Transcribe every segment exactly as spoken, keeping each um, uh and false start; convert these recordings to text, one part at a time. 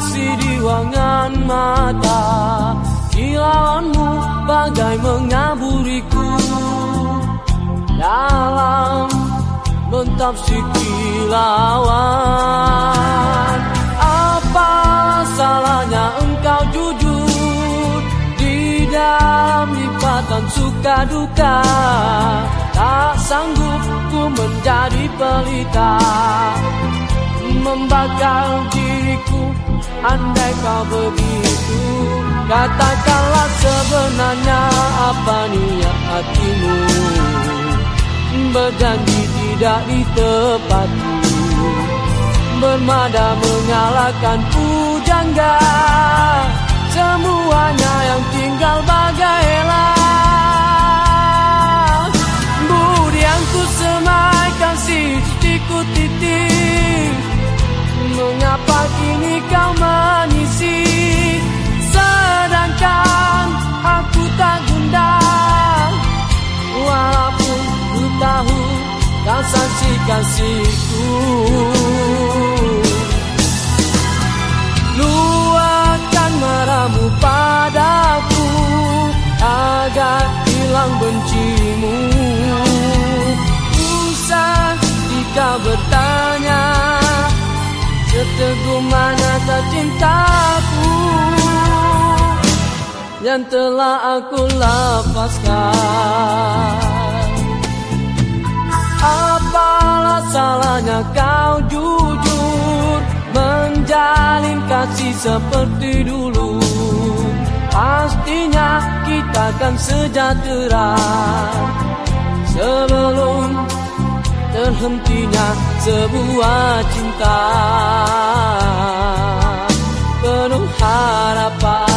hiasi di ruangan mata, kilauanmu bagai mengaburiku dalam mentafsir kilauan. Apa salahnya engkau jujur di dalam lipatan suka duka? Tak sanggup ku menjadi pelita, membakar diriku andai kau begitu. Katakanlah sebenarnya apa niat hatimu, berjanji tidak ditepati, bermada menyalahkan pujangga, semuanya yang tinggal bagai elang. Budi yang ku semaikan sisiku titik, mengapa kini kau mengisi, sedangkan aku tak gundah, walaupun ku tahu kau kasih-kasihku. Luahkan marahmu padaku agar hilang bencimu. Usah jika bertanya seteguh manakah cintaku yang telah aku lepaskan. Apalah salahnya kau jujur menjalin kasih seperti dulu? Pastinya kita akan sejahtera sebelum terhentinya sebuah cinta penuh harapan.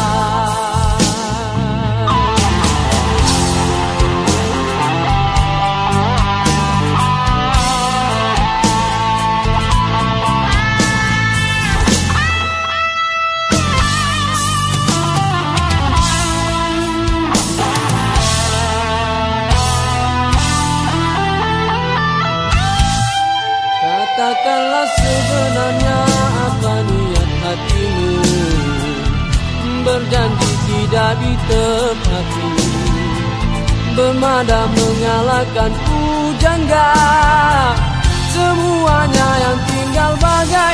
Katakanlah sebenarnya apa niat hatimu, berjanji tidak ditepati, bermada menyalahkan pujangga, semuanya yang tinggal bagai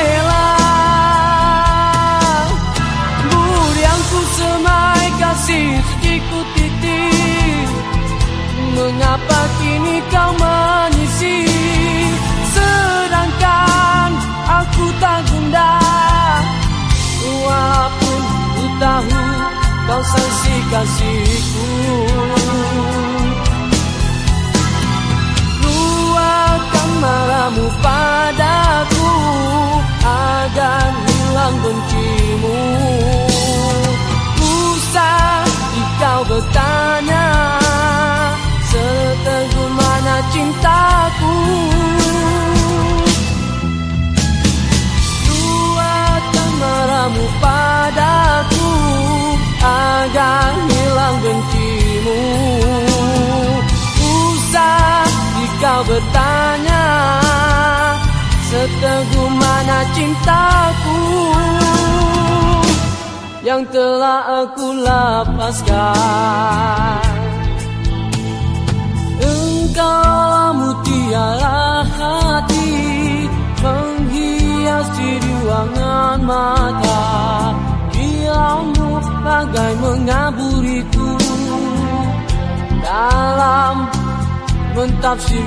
elang. Budi yang ku semai kasih setiku titik, mengapa kini kau mengisi, sedangkan aku tak gundah, walaupun ku tahu kau kasih-kasihku. Luahkan marahmu padaku agar hilang bencimu. Usah jika bertanya seteguh mana cintaku. Marahmu padaku agar hilang bencimu. Usah jika bertanya seteguh mana cintaku yang telah aku lepaskan. Engkau mutiara hati, menghiasi di ruangan mata, kilaumu bagai mengaburiku dalam mentafsir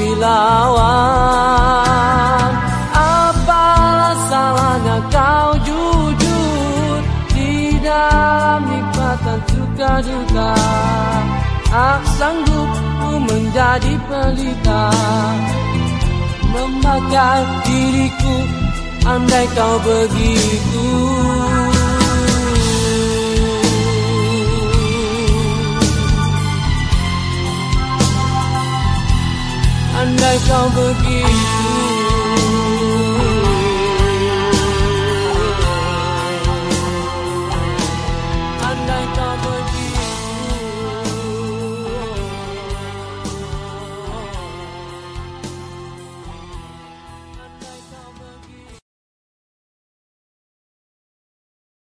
kilauan. Apalah salahnya kau jujur di dalam nikmatan suka duka? Tak sanggup ku menjadi pelita, membakar diriku andai kau begitu. Andai kau begitu.